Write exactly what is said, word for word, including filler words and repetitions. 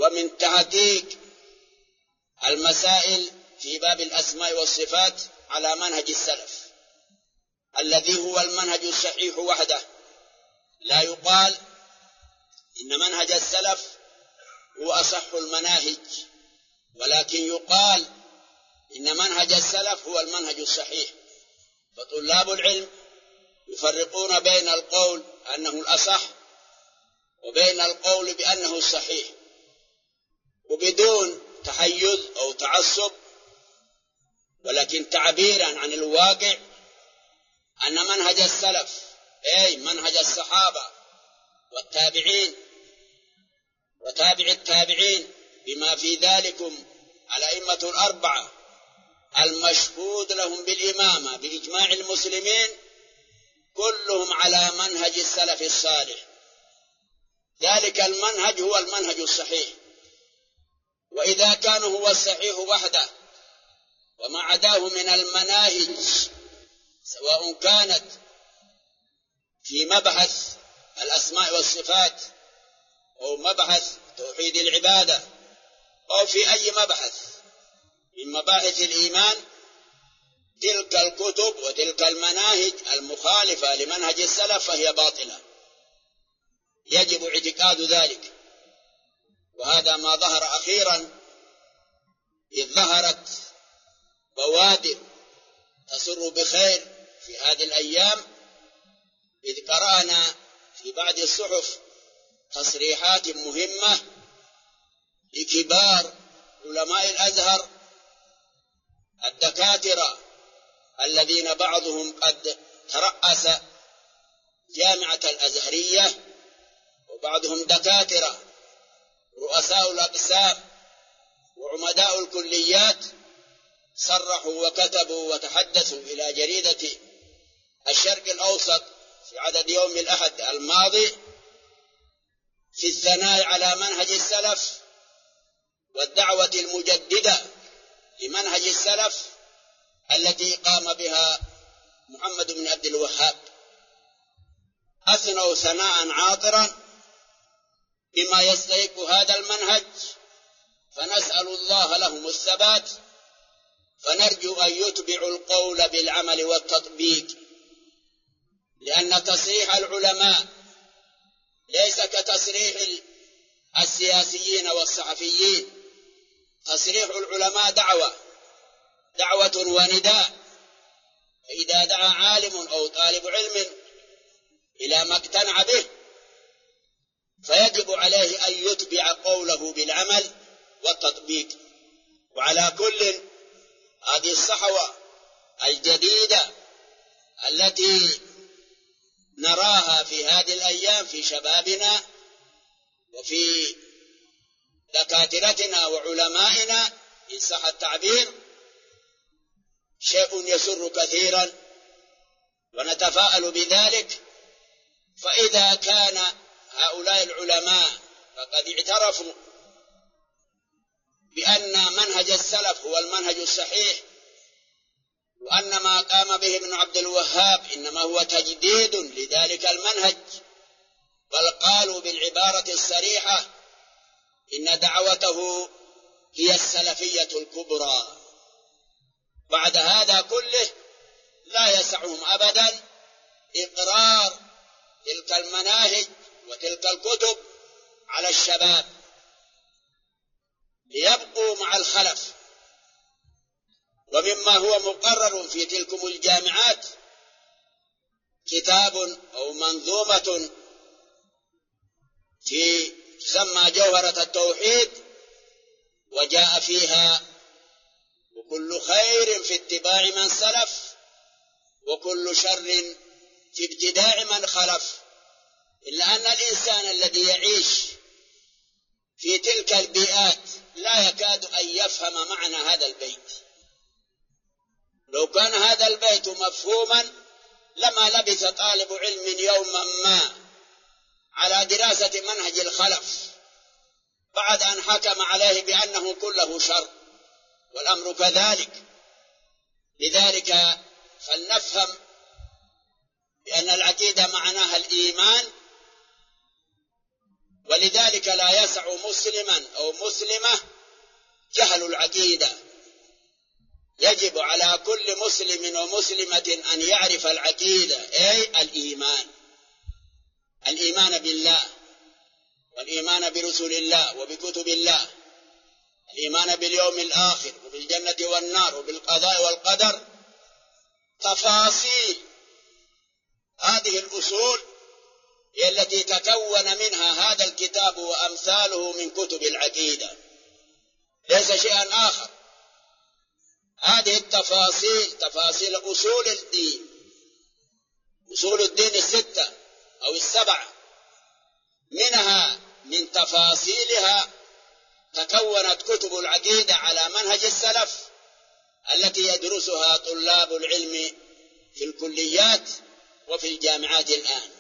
ومن تحقيق المسائل في باب الأسماء والصفات على منهج السلف الذي هو المنهج الصحيح وحده. لا يقال إن منهج السلف هو أصح المناهج، ولكن يقال إن منهج السلف هو المنهج الصحيح. فطلاب العلم يفرقون بين القول أنه الأصح وبين القول بأنه الصحيح، وبدون تحيز أو تعصب، ولكن تعبيرا عن الواقع أن منهج السلف أي منهج الصحابة والتابعين وتابع التابعين بما في ذلكم الأئمة الأربعة المشهود لهم بالإمامة بإجماع المسلمين كلهم على منهج السلف الصالح. ذلك المنهج هو المنهج الصحيح. وإذا كان هو الصحيح وحده وما عداه من المناهج سواء كانت في مبحث الأسماء والصفات أو مبحث توحيد العبادة أو في أي مبحث من مباحث الإيمان، تلك الكتب وتلك المناهج المخالفة لمنهج السلف فهي باطلة، يجب اعتقاد ذلك. وهذا ما ظهر أخيرا إذ ظهرت بوادر تسر بخير في هذه الأيام، إذ قرأنا في بعض الصحف تصريحات مهمة لكبار علماء الأزهر الدكاترة الذين بعضهم قد ترأس جامعة الأزهرية وبعضهم دكاترة رؤساء الأقسام وعمداء الكليات، صرحوا وكتبوا وتحدثوا إلى جريدة الشرق الأوسط في عدد يوم الأحد الماضي في الثناء على منهج السلف والدعوة المجددة لمنهج السلف التي قام بها محمد بن عبد الوهاب. أثنوا ثناء عاطرا بما يستحق هذا المنهج، فنسأل الله لهم الثبات، فنرجو أن يتبعوا القول بالعمل والتطبيق، لأن تصريح العلماء ليس كتصريح السياسيين والصحفيين. تصريح العلماء دعوة دعوة ونداء، فإذا دعا عالم أو طالب علم إلى ما اقتنع به فيجب عليه أن يتبع قوله بالعمل والتطبيق. وعلى كل، هذه الصحوة الجديدة التي نراها في هذه الأيام في شبابنا وفي دكاترتنا وعلمائنا إن صح التعبير، شيء يسر كثيرا ونتفاءل بذلك. فإذا كان هؤلاء العلماء فقد اعترفوا بأن منهج السلف هو المنهج الصحيح، وأن ما قام به ابن عبد الوهاب إنما هو تجديد لذلك المنهج، بل قالوا بالعبارة الصريحة إن دعوته هي السلفية الكبرى. بعد هذا كله لا يسعهم أبدا إقرار تلك المناهج وتلك الكتب على الشباب ليبقوا مع الخلف. ومما هو مقرر في تلكم الجامعات كتاب أو منظومة في تسمى جوهرة التوحيد، وجاء فيها وكل خير في اتباع من سلف وكل شر في ابتداع من خلف. إلا أن الإنسان الذي يعيش في تلك البيئات لا يكاد أن يفهم معنى هذا البيت. لو كان هذا البيت مفهوما لما لبث طالب علم يوما ما على دراسة منهج الخلف بعد أن حكم عليه بأنه كله شر، والأمر كذلك. لذلك فلنفهم بأن العقيدة معناها الإيمان، ولذلك لا يسع مسلما أو مسلمة جهل العقيدة. يجب على كل مسلم ومسلمة أن يعرف العقيدة، أي الإيمان، الإيمان بالله، والإيمان برسول الله وبكتب الله، الإيمان باليوم الآخر وبالجنة والنار وبالقضاء والقدر. تفاصيل هذه الأصول هي التي تكون منها هذا الكتاب وأمثاله من كتب العقيدة، ليس شيئا آخر. هذه التفاصيل تفاصيل أصول الدين، أصول الدين الستة أو السبعة، منها من تفاصيلها تكونت كتب العقيدة على منهج السلف التي يدرسها طلاب العلم في الكليات وفي الجامعات الآن.